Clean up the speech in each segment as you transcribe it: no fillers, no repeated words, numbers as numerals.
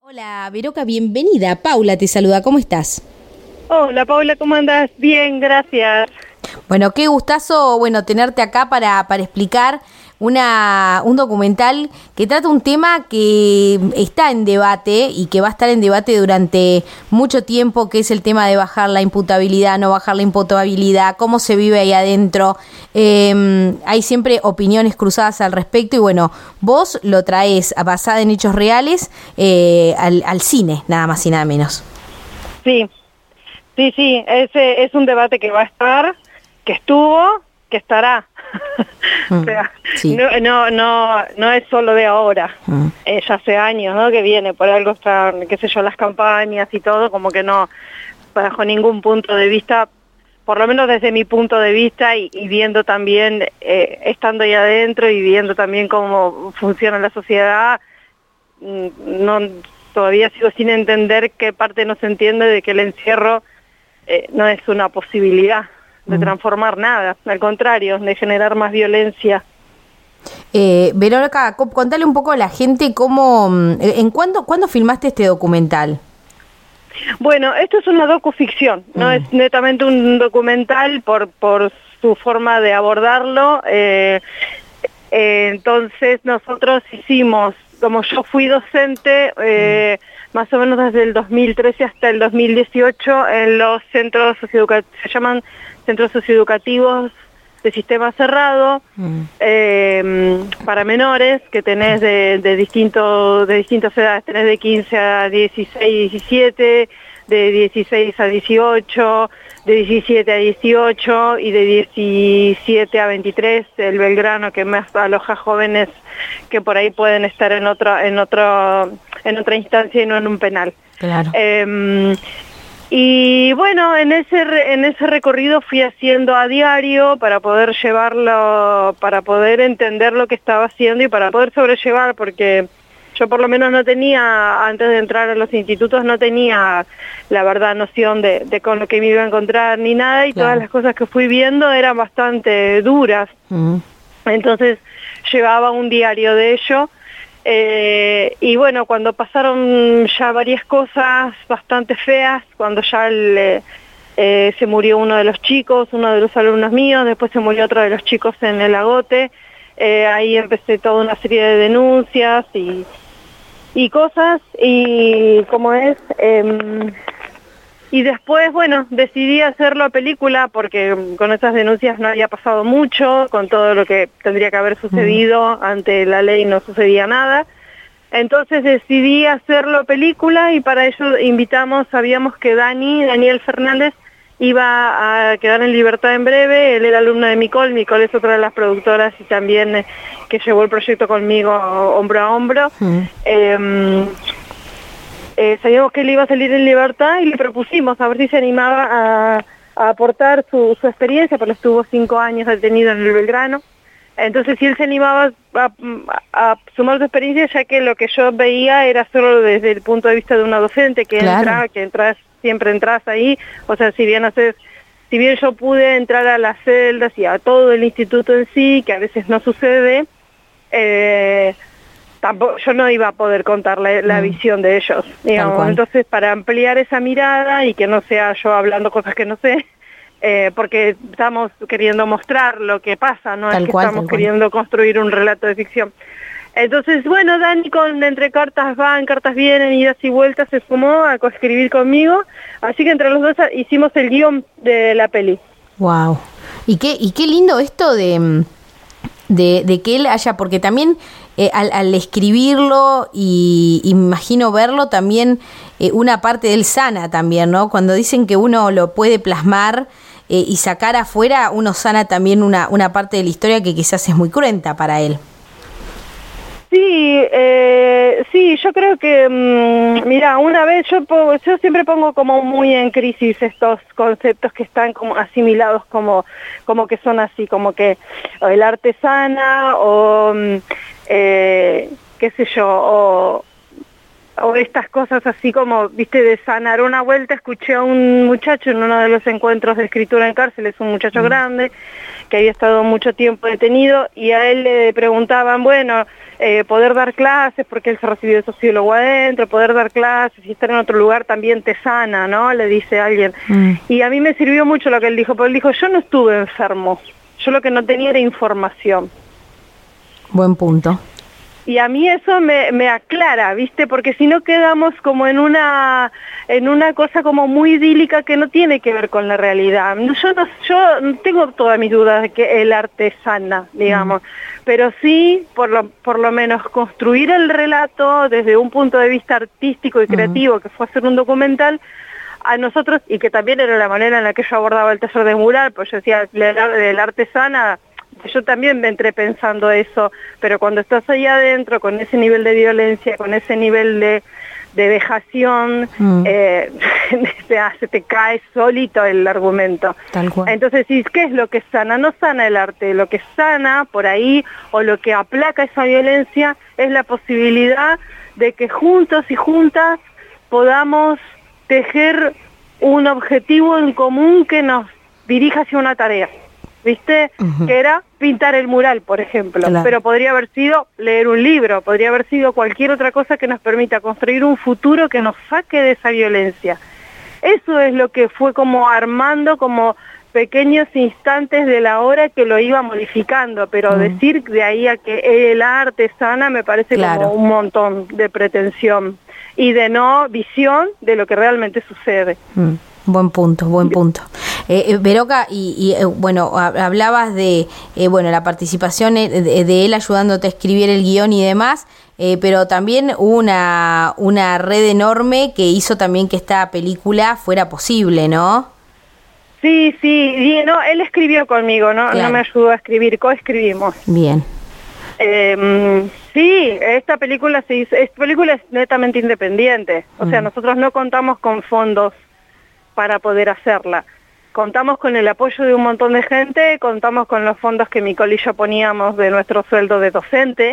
Hola, Veroca, bienvenida. Paula te saluda, ¿cómo estás? Hola Paula, ¿cómo andás? Bien, gracias. Bueno, qué gustazo, tenerte acá para explicar un documental que trata un tema que está en debate y que va a estar en debate durante mucho tiempo, que es el tema de bajar la imputabilidad, no bajar la imputabilidad, cómo se vive ahí adentro. Hay siempre opiniones cruzadas al respecto y vos lo traes basada en hechos reales al cine, nada más y nada menos. Sí, ese es un debate que va a estar, que estuvo, que estará. O sea, sí. no es solo de ahora, ya hace años, ¿no? Que viene, por algo están, qué sé yo, las campañas y todo, como que no, bajo ningún punto de vista, por lo menos desde mi punto de vista y viendo también, estando ahí adentro y viendo también cómo funciona la sociedad, no, todavía sigo sin entender qué parte no se entiende de que el encierro no es una posibilidad de transformar nada, al contrario, de generar más violencia. Verónica, contale un poco a la gente ¿cuándo filmaste este documental? Bueno, esto es una docuficción, no es netamente un documental por su forma de abordarlo. Entonces nosotros hicimos, como yo fui docente, más o menos desde el 2013 hasta el 2018 en los centros socioeducativos, se llaman centros socioeducativos de sistema cerrado, para menores, que tenés de distintas edades, tenés de 15 a 16, 17, de 16 a 18, de 17 a 18 y de 17 a 23, el Belgrano, que más aloja jóvenes que por ahí pueden estar en otra instancia y no en un penal. Claro. Y bueno, en ese recorrido fui haciendo a diario para poder llevarlo, para poder entender lo que estaba haciendo y para poder sobrellevar, porque yo por lo menos no tenía, antes de entrar a los institutos, no tenía la verdad noción de con lo que me iba a encontrar ni nada, y todas las cosas que fui viendo eran bastante duras. Entonces llevaba un diario de ello. Y bueno, cuando pasaron ya varias cosas bastante feas, cuando ya se murió uno de los chicos, uno de los alumnos míos, después se murió otro de los chicos en el Agote, ahí empecé toda una serie de denuncias y cosas, y como es... Y después, decidí hacerlo a película porque con esas denuncias no había pasado mucho, con todo lo que tendría que haber sucedido ante la ley no sucedía nada. Entonces decidí hacerlo a película y para ello sabíamos que Daniel Fernández, iba a quedar en libertad en breve. Él era alumno de Micol es otra de las productoras y también que llevó el proyecto conmigo hombro a hombro. Sabíamos que él iba a salir en libertad y le propusimos a ver si se animaba a aportar su experiencia, porque estuvo 5 años detenido en el Belgrano. Entonces, si él se animaba a sumar su experiencia, ya que lo que yo veía era solo desde el punto de vista de una docente que siempre entras ahí, o sea, si bien yo pude entrar a las celdas y a todo el instituto en sí, que a veces no sucede, tampoco yo no iba a poder contar la visión de ellos, digamos. Entonces, para ampliar esa mirada y que no sea yo hablando cosas que no sé, porque estamos queriendo mostrar lo que pasa, no es que estamos queriendo construir un relato de ficción. Entonces, Dani, entre cartas van, cartas vienen, idas y vueltas, se sumó a coescribir conmigo, así que entre los dos hicimos el guión de la peli. Wow. Y qué lindo esto de que él haya, porque también al escribirlo y imagino verlo también, una parte de él sana también, ¿no? Cuando dicen que uno lo puede plasmar y sacar afuera, uno sana también una parte de la historia que quizás es muy cruenta para él. Sí, yo creo que, mira, una vez yo siempre pongo como muy en crisis estos conceptos que están como asimilados como que son así, como que o el arte sana o qué sé yo, o estas cosas así como, viste, de sanar. Una vuelta escuché a un muchacho en uno de los encuentros de escritura en cárcel, es un muchacho grande, que había estado mucho tiempo detenido, y a él le preguntaban, bueno, poder dar clases, porque él se recibió de sociólogo adentro, poder dar clases y estar en otro lugar también te sana, ¿no? Le dice alguien. Y a mí me sirvió mucho lo que él dijo, porque él dijo, yo no estuve enfermo, yo lo que no tenía era información. Buen punto. Y a mí eso me aclara, ¿viste? Porque si no quedamos como en una cosa como muy idílica que no tiene que ver con la realidad. Yo tengo todas mis dudas de que el arte sana, digamos, pero sí, por lo menos construir el relato desde un punto de vista artístico y creativo, que fue hacer un documental, a nosotros, y que también era la manera en la que yo abordaba el taller de mural, pues yo decía, el arte sana. Yo también me entré pensando eso, pero cuando estás ahí adentro, con ese nivel de violencia, con ese nivel de vejación, se te cae solito el argumento. Tal cual. Entonces, ¿qué es lo que sana? No sana el arte, lo que sana por ahí, o lo que aplaca esa violencia, es la posibilidad de que juntos y juntas podamos tejer un objetivo en común que nos dirija hacia una tarea. ¿Viste? Que era pintar el mural, por ejemplo. Claro. Pero podría haber sido leer un libro, podría haber sido cualquier otra cosa que nos permita construir un futuro que nos saque de esa violencia. Eso es lo que fue como armando como pequeños instantes de la hora que lo iba modificando, pero decir de ahí a que el arte sana me parece como un montón de pretensión y de no visión de lo que realmente sucede. Buen punto, buen punto. Beroca, bueno, hablabas de bueno, la participación de él ayudándote a escribir el guión y demás, pero también hubo una red enorme que hizo también que esta película fuera posible, ¿no? Sí, y no, él escribió conmigo, ¿no? Claro. No me ayudó a escribir, coescribimos. Bien. Sí, esta película es netamente independiente, o sea, nosotros no contamos con fondos para poder hacerla. Contamos con el apoyo de un montón de gente, contamos con los fondos que Micol y yo poníamos de nuestro sueldo de docente.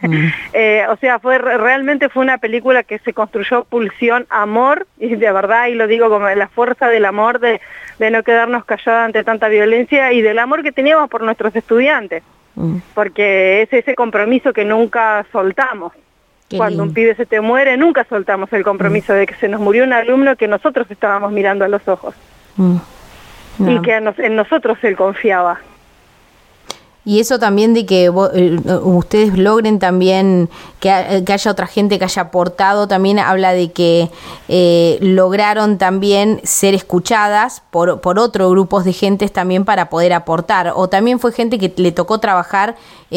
O sea, realmente fue una película que se construyó pulsión, amor, y de verdad, y lo digo como la fuerza del amor, de no quedarnos calladas ante tanta violencia, y del amor que teníamos por nuestros estudiantes, porque es ese compromiso que nunca soltamos. Cuando un pibe se te muere, nunca soltamos el compromiso de que se nos murió un alumno que nosotros estábamos mirando a los ojos. Y que en nosotros él confiaba. Y eso también de que ustedes logren también que haya otra gente que haya aportado, también habla de que lograron también ser escuchadas por otros grupos de gentes también para poder aportar. O también fue gente que le tocó trabajar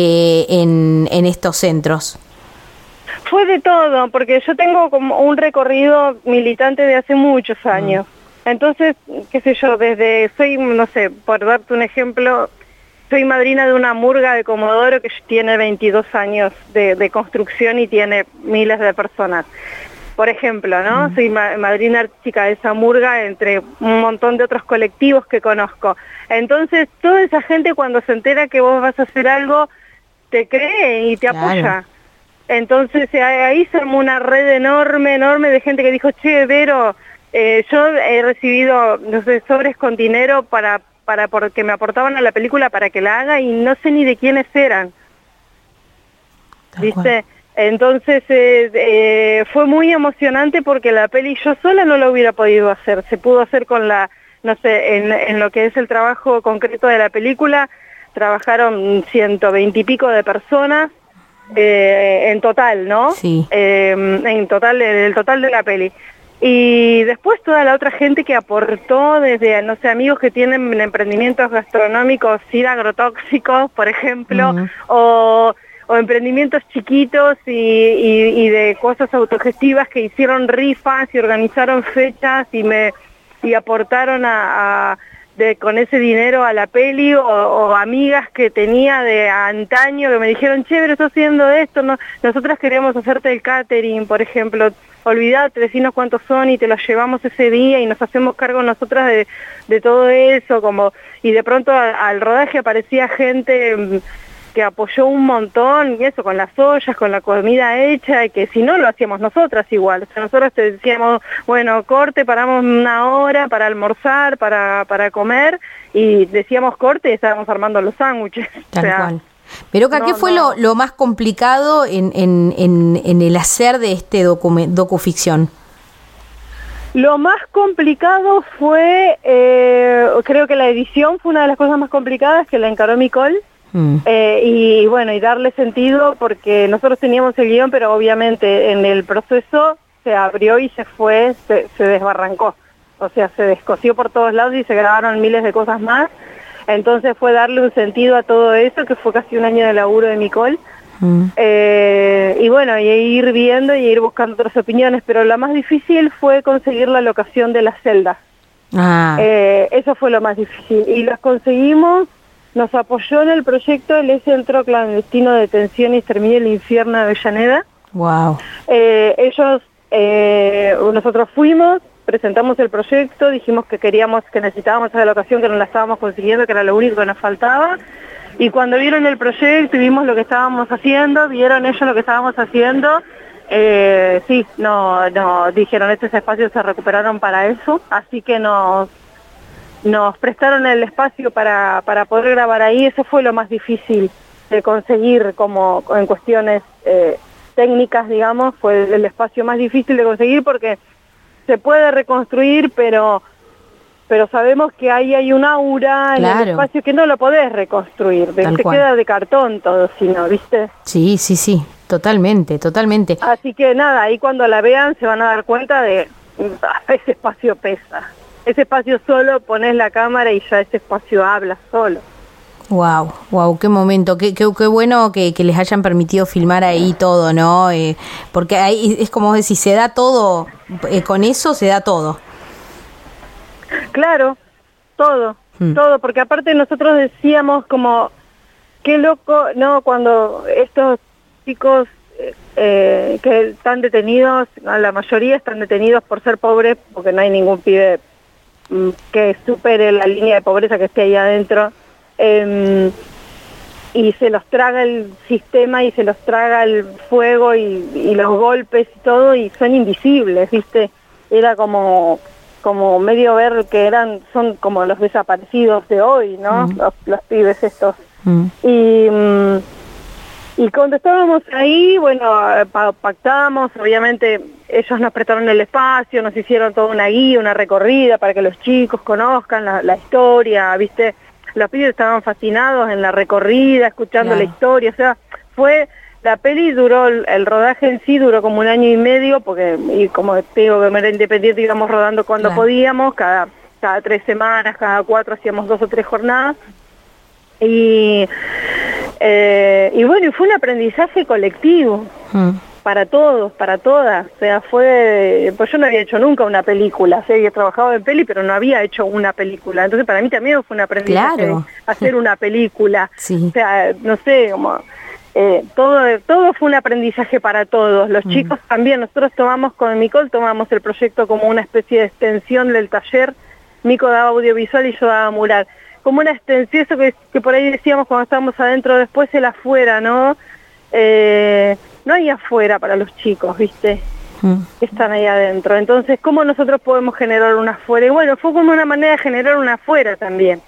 en estos centros. Fue de todo, porque yo tengo como un recorrido militante de hace muchos años. Entonces, qué sé yo, soy, no sé, por darte un ejemplo, soy madrina de una murga de Comodoro que tiene 22 años de construcción y tiene miles de personas. Por ejemplo, ¿no? Soy madrina artística de esa murga entre un montón de otros colectivos que conozco. Entonces, toda esa gente cuando se entera que vos vas a hacer algo, te cree y te apoya. Entonces ahí se armó una red enorme de gente que dijo, che, Vero, yo he recibido, no sé, sobres con dinero porque me aportaban a la película para que la haga y no sé ni de quiénes eran. ¿Viste? Entonces fue muy emocionante porque la peli yo sola no la hubiera podido hacer. Se pudo hacer con no sé, en lo que es el trabajo concreto de la película, trabajaron 120 y pico de personas. En total, ¿no? Sí. En el total de la peli. Y después toda la otra gente que aportó, desde, no sé, amigos que tienen emprendimientos gastronómicos sin agrotóxicos, por ejemplo, o emprendimientos chiquitos y de cosas autogestivas que hicieron rifas y organizaron fechas y aportaron con ese dinero a la peli, o amigas que tenía de antaño que me dijeron, che, pero estás haciendo esto, no, nosotras queremos hacerte el catering, por ejemplo, olvídate, decinos cuántos son y te los llevamos ese día y nos hacemos cargo nosotras de todo eso, y de pronto al rodaje aparecía gente que apoyó un montón, y eso, con las ollas, con la comida hecha, y que si no lo hacíamos nosotras igual. O sea, nosotros te decíamos, bueno, corte, paramos una hora para almorzar, para comer, y decíamos corte y estábamos armando los sándwiches. Tal cual. Pero ¿qué fue lo más complicado en el hacer de este docuficción? Lo más complicado fue, creo que la edición fue una de las cosas más complicadas, que la encaró Micol. Y bueno, y darle sentido, porque nosotros teníamos el guión, pero obviamente en el proceso se abrió y se fue, se desbarrancó. O sea, se descosió por todos lados y se grabaron miles de cosas más. Entonces fue darle un sentido a todo eso, que fue casi un año de laburo de Micol. Y bueno, y ir viendo y ir buscando otras opiniones, pero la más difícil fue conseguir la locación de las celdas. Eso fue lo más difícil, y las conseguimos. Nos apoyó en el proyecto el Centro Clandestino de Detención y Exterminio del Infierno de Avellaneda. Wow. Nosotros fuimos, presentamos el proyecto, dijimos que necesitábamos esa locación, que no la estábamos consiguiendo, que era lo único que nos faltaba. Y cuando vieron el proyecto y vimos lo que estábamos haciendo, vieron ellos lo que estábamos haciendo, dijeron, estos espacios se recuperaron para eso, así que nos prestaron el espacio para poder grabar ahí. Eso fue lo más difícil de conseguir, como en cuestiones técnicas, digamos, fue el espacio más difícil de conseguir, porque se puede reconstruir, pero sabemos que ahí hay un aura en el espacio que no lo podés reconstruir, te queda de cartón todo, si no, ¿viste? Sí, totalmente. Así que nada, ahí cuando la vean se van a dar cuenta de ese espacio pesa. Ese espacio solo pones la cámara y ya ese espacio habla solo. Wow, qué momento, qué bueno que les hayan permitido filmar ahí todo, ¿no? Porque ahí es como decir, se da todo, con eso se da todo. Claro, todo, porque aparte nosotros decíamos como, qué loco, ¿no? Cuando estos chicos que están detenidos, la mayoría están detenidos por ser pobres, porque no hay ningún pibe que supere la línea de pobreza que esté ahí adentro, y se los traga el sistema y se los traga el fuego y los golpes y todo, y son invisibles, ¿viste? Era como medio ver que son como los desaparecidos de hoy, ¿no? Los pibes estos. Y cuando estábamos ahí, bueno, pactamos, obviamente ellos nos prestaron el espacio, nos hicieron toda una guía, una recorrida para que los chicos conozcan la historia, ¿viste? Los pibes estaban fascinados en la recorrida, escuchando la historia, o sea, la peli duró, el rodaje en sí duró como 1 año y medio, porque, y como te digo, que era independiente, íbamos rodando cuando podíamos, cada 3 semanas, cada 4 hacíamos 2 o 3 jornadas. Y bueno, y fue un aprendizaje colectivo para todos, para todas. O sea, pues yo no había hecho nunca una película, o sea, había trabajado en peli, pero no había hecho una película. Entonces para mí también fue un aprendizaje de hacer una película. O sea, no sé, como todo fue un aprendizaje para todos. Los chicos también. Nosotros con Micol tomamos el proyecto como una especie de extensión del taller. Mico daba audiovisual y yo daba mural. Como una extensión, eso que por ahí decíamos cuando estábamos adentro, después el afuera, ¿no? No hay afuera para los chicos, ¿viste? Que están ahí adentro. Entonces, ¿cómo nosotros podemos generar un afuera? Y bueno, fue como una manera de generar un afuera también.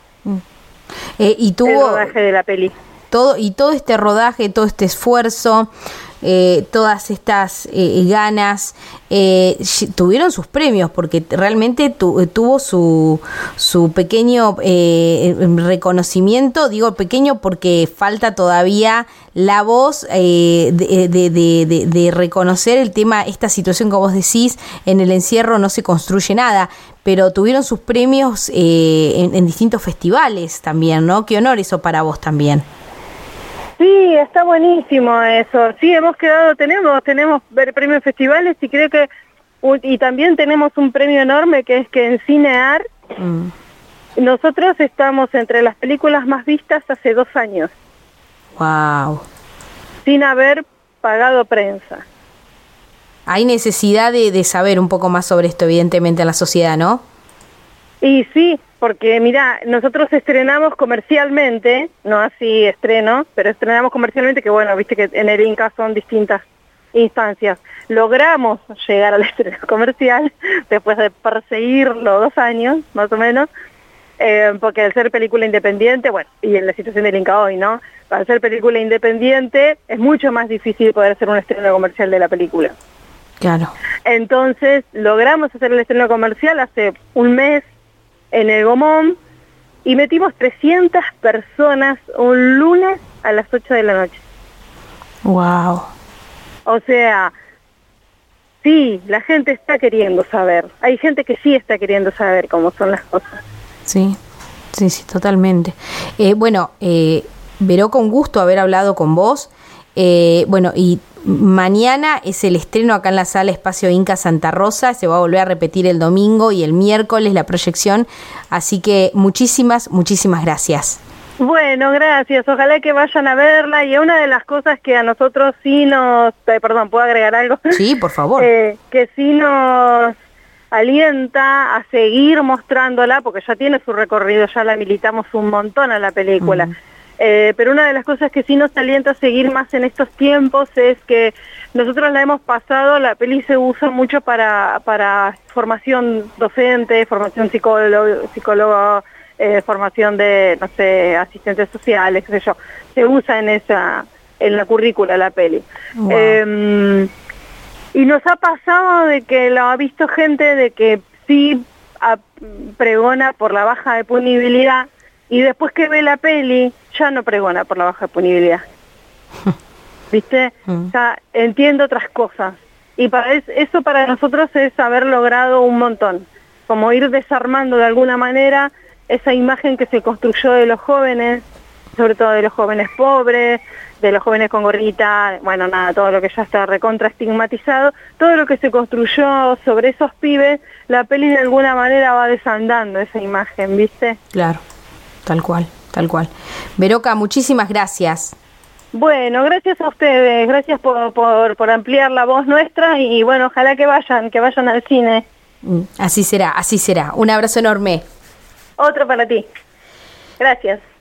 Y tuvo el rodaje de la peli. Todo este rodaje, todo este esfuerzo, todas estas ganas, tuvieron sus premios, porque realmente tuvo su pequeño reconocimiento. Digo pequeño porque falta todavía la voz de reconocer el tema, esta situación que vos decís, en el encierro no se construye nada, pero tuvieron sus premios en distintos festivales también, ¿no? Qué honor eso para vos también. Sí, está buenísimo eso. Sí, tenemos premios en festivales, y creo que y también tenemos un premio enorme, que es que en Cinear nosotros estamos entre las películas más vistas hace 2 años. Wow. Sin haber pagado prensa. Hay necesidad de saber un poco más sobre esto, evidentemente, en la sociedad, ¿no? Y sí, porque mira, nosotros estrenamos comercialmente, no así estreno, pero estrenamos comercialmente, que bueno, viste que en el Inca son distintas instancias. Logramos llegar al estreno comercial después de perseguirlo 2 años, más o menos, porque al ser película independiente, bueno, y en la situación del Inca hoy, ¿no? Al ser película independiente es mucho más difícil poder hacer un estreno comercial de la película. Claro. Entonces logramos hacer el estreno comercial hace un mes en el Gomón y metimos 300 personas un lunes a las 8 de la noche. Wow. O sea, sí, la gente está queriendo saber. Hay gente que sí está queriendo saber cómo son las cosas. Sí, sí, sí, totalmente. Bueno, Vero, con gusto haber hablado con vos. Bueno, y mañana es el estreno acá en la sala Espacio Inca Santa Rosa, se va a volver a repetir el domingo y el miércoles la proyección, así que muchísimas gracias. Bueno, gracias, ojalá que vayan a verla, y una de las cosas que a nosotros sí nos, perdón, ¿puedo agregar algo? Sí, por favor. Que sí nos alienta a seguir mostrándola, porque ya tiene su recorrido, ya la militamos un montón a la película. Pero una de las cosas que sí nos alienta a seguir más en estos tiempos es que nosotros la hemos pasado, la peli se usa mucho para formación docente, formación psicólogo, formación de, no sé, asistentes sociales, qué sé yo. Se usa en la currícula la peli. Wow. Y nos ha pasado de que lo ha visto gente de que sí pregona por la baja de punibilidad, y después que ve la peli, ya no pregona por la baja punibilidad. ¿Viste? Ya entiende otras cosas. Y eso para nosotros es haber logrado un montón. Como ir desarmando de alguna manera esa imagen que se construyó de los jóvenes, sobre todo de los jóvenes pobres, de los jóvenes con gorrita, bueno, nada, todo lo que ya está recontra estigmatizado, todo lo que se construyó sobre esos pibes, la peli de alguna manera va desandando esa imagen, ¿viste? Claro. Tal cual, tal cual. Veroca, muchísimas gracias. Bueno, gracias a ustedes, gracias por ampliar la voz nuestra, y bueno, ojalá que vayan al cine. Así será, así será. Un abrazo enorme. Otro para ti. Gracias.